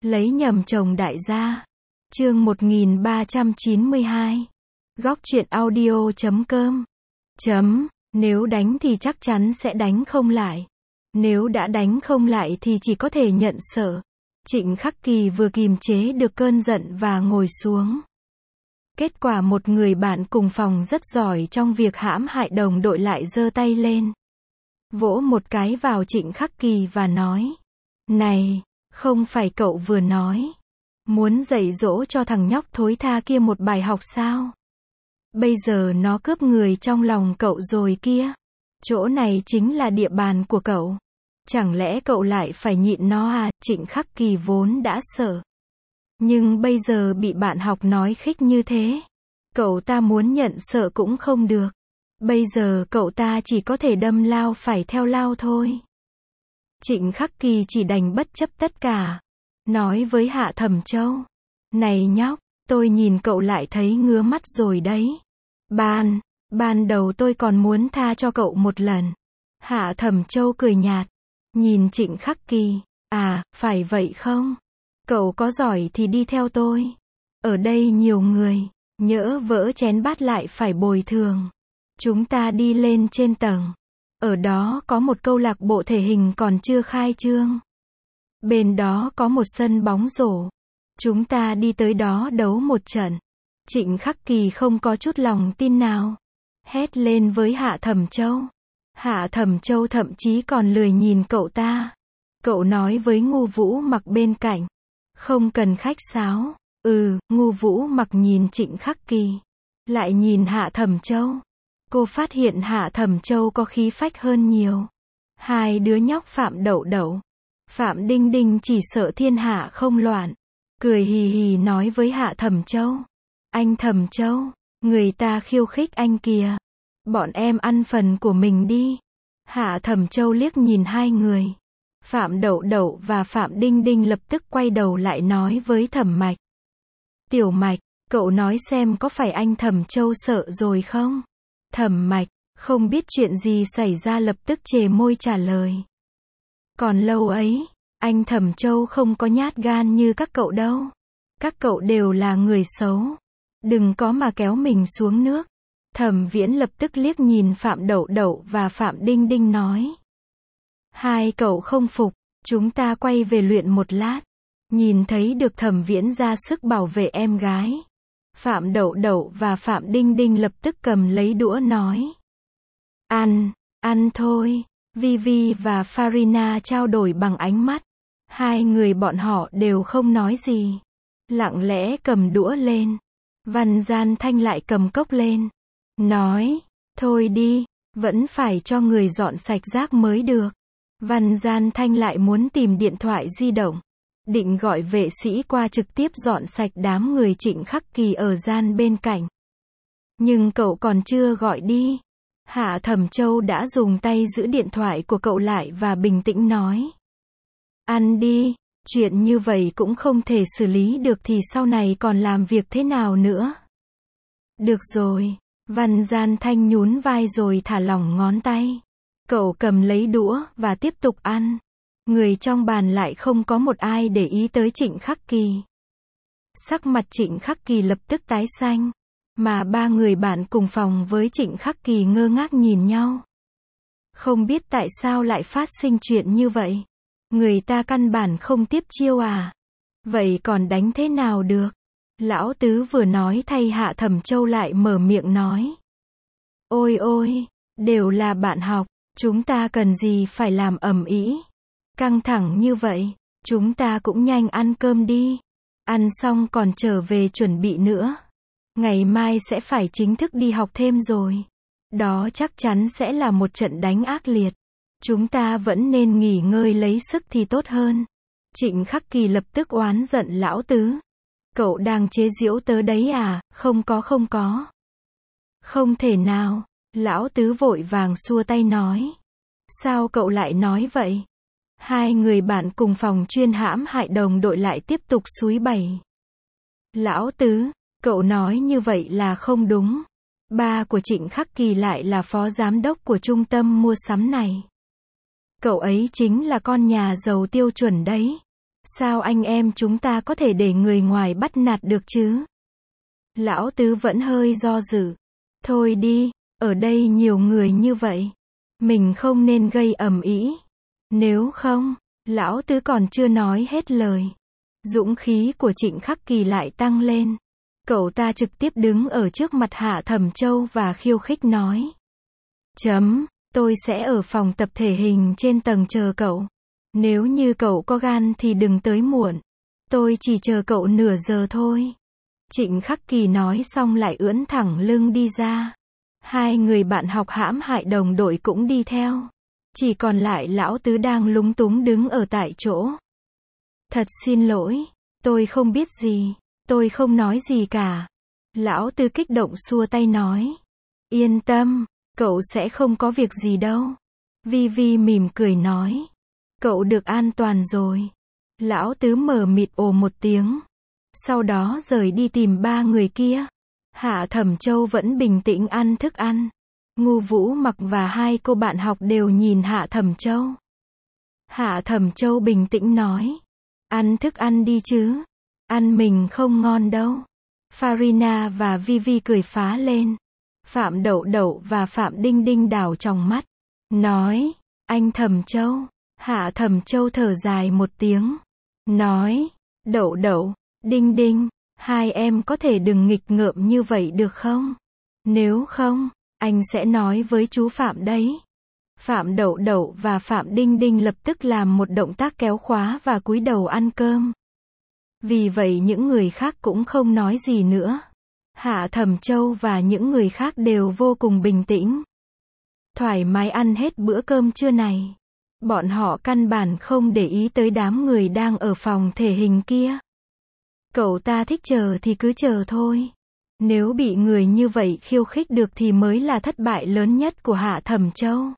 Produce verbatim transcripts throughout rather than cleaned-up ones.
Lấy nhầm chồng đại gia. Chương một nghìn ba trăm chín mươi hai. Góc truyện audio chấm com. Chấm, nếu đánh thì chắc chắn sẽ đánh không lại. Nếu đã đánh không lại thì chỉ có thể nhận sợ. Trịnh Khắc Kỳ vừa kìm chế được cơn giận và ngồi xuống. Kết quả một người bạn cùng phòng rất giỏi trong việc hãm hại đồng đội lại giơ tay lên. Vỗ một cái vào Trịnh Khắc Kỳ và nói. Này, không phải cậu vừa nói. Muốn dạy dỗ cho thằng nhóc thối tha kia một bài học sao? Bây giờ nó cướp người trong lòng cậu rồi kia. Chỗ này chính là địa bàn của cậu. Chẳng lẽ cậu lại phải nhịn nó à? Trịnh Khắc Kỳ vốn đã sợ. Nhưng bây giờ bị bạn học nói khích như thế. Cậu ta muốn nhận sợ cũng không được. Bây giờ cậu ta chỉ có thể đâm lao phải theo lao thôi. Trịnh Khắc Kỳ chỉ đành bất chấp tất cả. Nói với Hạ Thẩm Châu. Này nhóc, tôi nhìn cậu lại thấy ngứa mắt rồi đấy. Ban, ban đầu tôi còn muốn tha cho cậu một lần. Hạ Thẩm Châu cười nhạt. Nhìn Trịnh Khắc Kỳ. À, phải vậy không? Cậu có giỏi thì đi theo tôi. Ở đây nhiều người. Nhỡ vỡ chén bát lại phải bồi thường. Chúng ta đi lên trên tầng. Ở đó có một câu lạc bộ thể hình còn chưa khai trương. Bên đó có một sân bóng rổ. Chúng ta đi tới đó đấu một trận. Trịnh Khắc Kỳ không có chút lòng tin nào. Hét lên với Hạ Thẩm Châu. Hạ Thẩm Châu thậm chí còn lười nhìn cậu ta. Cậu nói với Ngu Vũ Mặc bên cạnh. Không cần khách sáo. Ừ, Ngu Vũ Mặc nhìn Trịnh Khắc Kỳ. Lại nhìn Hạ Thẩm Châu. Cô phát hiện Hạ Thẩm Châu có khí phách hơn nhiều. Hai đứa nhóc Phạm Đậu Đậu, Phạm Đinh Đinh chỉ sợ thiên hạ không loạn. Cười hì hì nói với Hạ Thẩm Châu. Anh Thẩm Châu, người ta khiêu khích anh kìa. Bọn em ăn phần của mình đi. Hạ Thẩm Châu liếc nhìn hai người. Phạm Đậu Đậu và Phạm Đinh Đinh lập tức quay đầu lại nói với Thẩm Mạch. Tiểu Mạch, cậu nói xem có phải anh Thẩm Châu sợ rồi không? Thẩm Mạch, không biết chuyện gì xảy ra lập tức chề môi trả lời. Còn lâu ấy, anh Thẩm Châu không có nhát gan như các cậu đâu. Các cậu đều là người xấu. Đừng có mà kéo mình xuống nước. Thẩm Viễn lập tức liếc nhìn Phạm Đậu Đậu và Phạm Đinh Đinh nói. Hai cậu không phục, chúng ta quay về luyện một lát. Nhìn thấy được Thẩm Viễn ra sức bảo vệ em gái. Phạm Đậu Đậu và Phạm Đinh Đinh lập tức cầm lấy đũa nói. Ăn, ăn thôi. Vivi và Farina trao đổi bằng ánh mắt. Hai người bọn họ đều không nói gì. Lặng lẽ cầm đũa lên. Văn Gian Thanh lại cầm cốc lên. Nói, thôi đi, vẫn phải cho người dọn sạch rác mới được. Văn Gian Thanh lại muốn tìm điện thoại di động. Định gọi vệ sĩ qua trực tiếp dọn sạch đám người Trịnh Khắc Kỳ ở gian bên cạnh. Nhưng cậu còn chưa gọi đi. Hạ Thẩm Châu đã dùng tay giữ điện thoại của cậu lại và bình tĩnh nói. Ăn đi, chuyện như vậy cũng không thể xử lý được thì sau này còn làm việc thế nào nữa. Được rồi, Văn Gian Thanh nhún vai rồi thả lỏng ngón tay. Cậu cầm lấy đũa và tiếp tục ăn. Người trong bàn lại không có một ai để ý tới Trịnh Khắc Kỳ. Sắc mặt Trịnh Khắc Kỳ lập tức tái xanh. Mà ba người bạn cùng phòng với Trịnh Khắc Kỳ ngơ ngác nhìn nhau. Không biết tại sao lại phát sinh chuyện như vậy. Người ta căn bản không tiếp chiêu à. Vậy còn đánh thế nào được? Lão Tứ vừa nói thay Hạ Thẩm Châu lại mở miệng nói. Ôi ôi, đều là bạn học. Chúng ta cần gì phải làm ầm ĩ. Căng thẳng như vậy, chúng ta cũng nhanh ăn cơm đi. Ăn xong còn trở về chuẩn bị nữa. Ngày mai sẽ phải chính thức đi học thêm rồi. Đó chắc chắn sẽ là một trận đánh ác liệt. Chúng ta vẫn nên nghỉ ngơi lấy sức thì tốt hơn. Trịnh Khắc Kỳ lập tức oán giận Lão Tứ. Cậu đang chế giễu tớ đấy à? Không có không có. Không thể nào. Lão Tứ vội vàng xua tay nói. Sao cậu lại nói vậy? Hai người bạn cùng phòng chuyên hãm hại đồng đội lại tiếp tục xúi bày. Lão Tứ, cậu nói như vậy là không đúng. Ba của Trịnh Khắc Kỳ lại là phó giám đốc của trung tâm mua sắm này. Cậu ấy chính là con nhà giàu tiêu chuẩn đấy. Sao anh em chúng ta có thể để người ngoài bắt nạt được chứ? Lão Tứ vẫn hơi do dự. Thôi đi, ở đây nhiều người như vậy. Mình không nên gây ầm ĩ. Nếu không, Lão Tứ còn chưa nói hết lời. Dũng khí của Trịnh Khắc Kỳ lại tăng lên. Cậu ta trực tiếp đứng ở trước mặt Hạ Thẩm Châu và khiêu khích nói. Chấm, tôi sẽ ở phòng tập thể hình trên tầng chờ cậu. Nếu như cậu có gan thì đừng tới muộn. Tôi chỉ chờ cậu nửa giờ thôi. Trịnh Khắc Kỳ nói xong lại ưỡn thẳng lưng đi ra. Hai người bạn học hãm hại đồng đội cũng đi theo. Chỉ còn lại Lão Tứ đang lúng túng đứng ở tại chỗ. Thật xin lỗi, tôi không biết gì, tôi không nói gì cả. Lão Tứ kích động xua tay nói. Yên tâm, cậu sẽ không có việc gì đâu. Vi Vi mỉm cười nói. Cậu được an toàn rồi. Lão Tứ mờ mịt ồ một tiếng. Sau đó rời đi tìm ba người kia. Hạ Thẩm Châu vẫn bình tĩnh ăn thức ăn. Ngô Vũ Mặc và hai cô bạn học đều nhìn Hạ Thẩm Châu. Hạ Thẩm Châu bình tĩnh nói. Ăn thức ăn đi chứ. Ăn mình không ngon đâu. Farina và Vi Vi cười phá lên. Phạm Đậu Đậu và Phạm Đinh Đinh đảo tròng mắt. Nói. Anh Thẩm Châu. Hạ Thẩm Châu thở dài một tiếng. Nói. Đậu Đậu, Đinh Đinh, hai em có thể đừng nghịch ngợm như vậy được không? Nếu không, anh sẽ nói với chú Phạm đấy. Phạm Đậu Đậu và Phạm Đinh Đinh lập tức làm một động tác kéo khóa và cúi đầu ăn cơm. Vì vậy những người khác cũng không nói gì nữa. Hạ Thẩm Châu và những người khác đều vô cùng bình tĩnh. Thoải mái ăn hết bữa cơm trưa này. Bọn họ căn bản không để ý tới đám người đang ở phòng thể hình kia. Cậu ta thích chờ thì cứ chờ thôi. Nếu bị người như vậy khiêu khích được thì mới là thất bại lớn nhất của Hạ Thẩm Châu.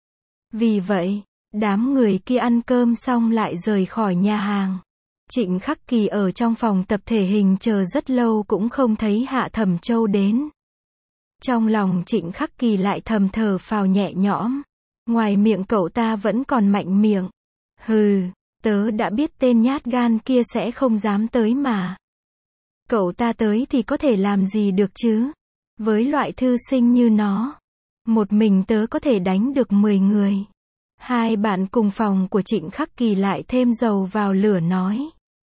Vì vậy, đám người kia ăn cơm xong lại rời khỏi nhà hàng. Trịnh Khắc Kỳ ở trong phòng tập thể hình chờ rất lâu cũng không thấy Hạ Thẩm Châu đến. Trong lòng Trịnh Khắc Kỳ lại thầm thở phào nhẹ nhõm. Ngoài miệng cậu ta vẫn còn mạnh miệng. Hừ, tớ đã biết tên nhát gan kia sẽ không dám tới mà. Cậu ta tới thì có thể làm gì được chứ? Với loại thư sinh như nó, một mình tớ có thể đánh được mười người. Hai bạn cùng phòng của Trịnh Khắc Kỳ lại thêm dầu vào lửa nói.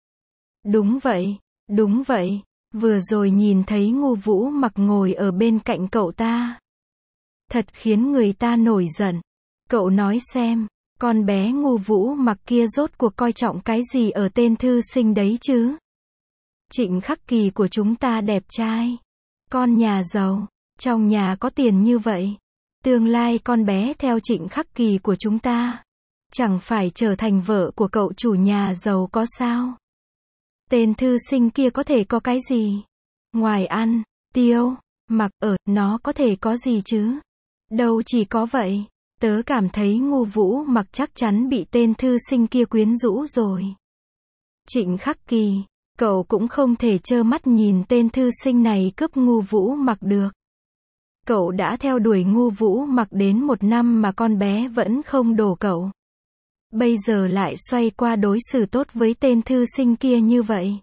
Đúng vậy, đúng vậy, vừa rồi nhìn thấy Ngô Vũ Mặc ngồi ở bên cạnh cậu ta. Thật khiến người ta nổi giận. Cậu nói xem, con bé Ngô Vũ Mặc kia rốt cuộc coi trọng cái gì ở tên thư sinh đấy chứ? Trịnh Khắc Kỳ của chúng ta đẹp trai, con nhà giàu, trong nhà có tiền như vậy. Tương lai con bé theo Trịnh Khắc Kỳ của chúng ta, chẳng phải trở thành vợ của cậu chủ nhà giàu có sao? Tên thư sinh kia có thể có cái gì? Ngoài ăn, tiêu, mặc, ở, nó có thể có gì chứ? Đâu chỉ có vậy. Tớ cảm thấy Ngô Vũ Mặc chắc chắn bị tên thư sinh kia quyến rũ rồi. Trịnh Khắc Kỳ, cậu cũng không thể trơ mắt nhìn tên thư sinh này cướp Ngô Vũ Mặc được. Cậu đã theo đuổi Ngô Vũ Mặc đến một năm mà con bé vẫn không đổ cậu. Bây giờ lại xoay qua đối xử tốt với tên thư sinh kia như vậy.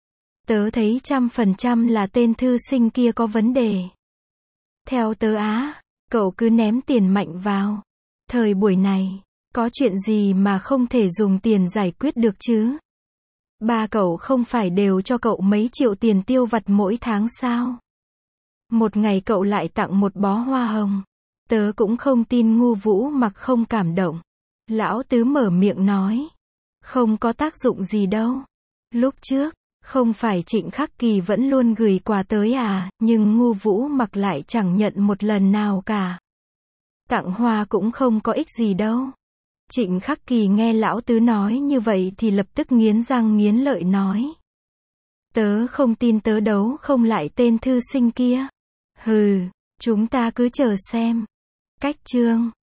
Tớ thấy trăm phần trăm là tên thư sinh kia có vấn đề. Theo tớ á, cậu cứ ném tiền mạnh vào. Thời buổi này, có chuyện gì mà không thể dùng tiền giải quyết được chứ? Ba cậu không phải đều cho cậu mấy triệu tiền tiêu vặt mỗi tháng sao? Một ngày cậu lại tặng một bó hoa hồng. Tớ cũng không tin Ngô Vũ Mặc không cảm động. Lão Tứ mở miệng nói. Không có tác dụng gì đâu. Lúc trước, không phải Trịnh Khắc Kỳ vẫn luôn gửi quà tới à, nhưng Ngô Vũ Mặc lại chẳng nhận một lần nào cả. Tặng hoa cũng không có ích gì đâu. Trịnh Khắc Kỳ nghe Lão Tứ nói như vậy thì lập tức nghiến răng nghiến lợi nói. Tớ không tin tớ đấu không lại tên thư sinh kia. Hừ, chúng ta cứ chờ xem. Cách chương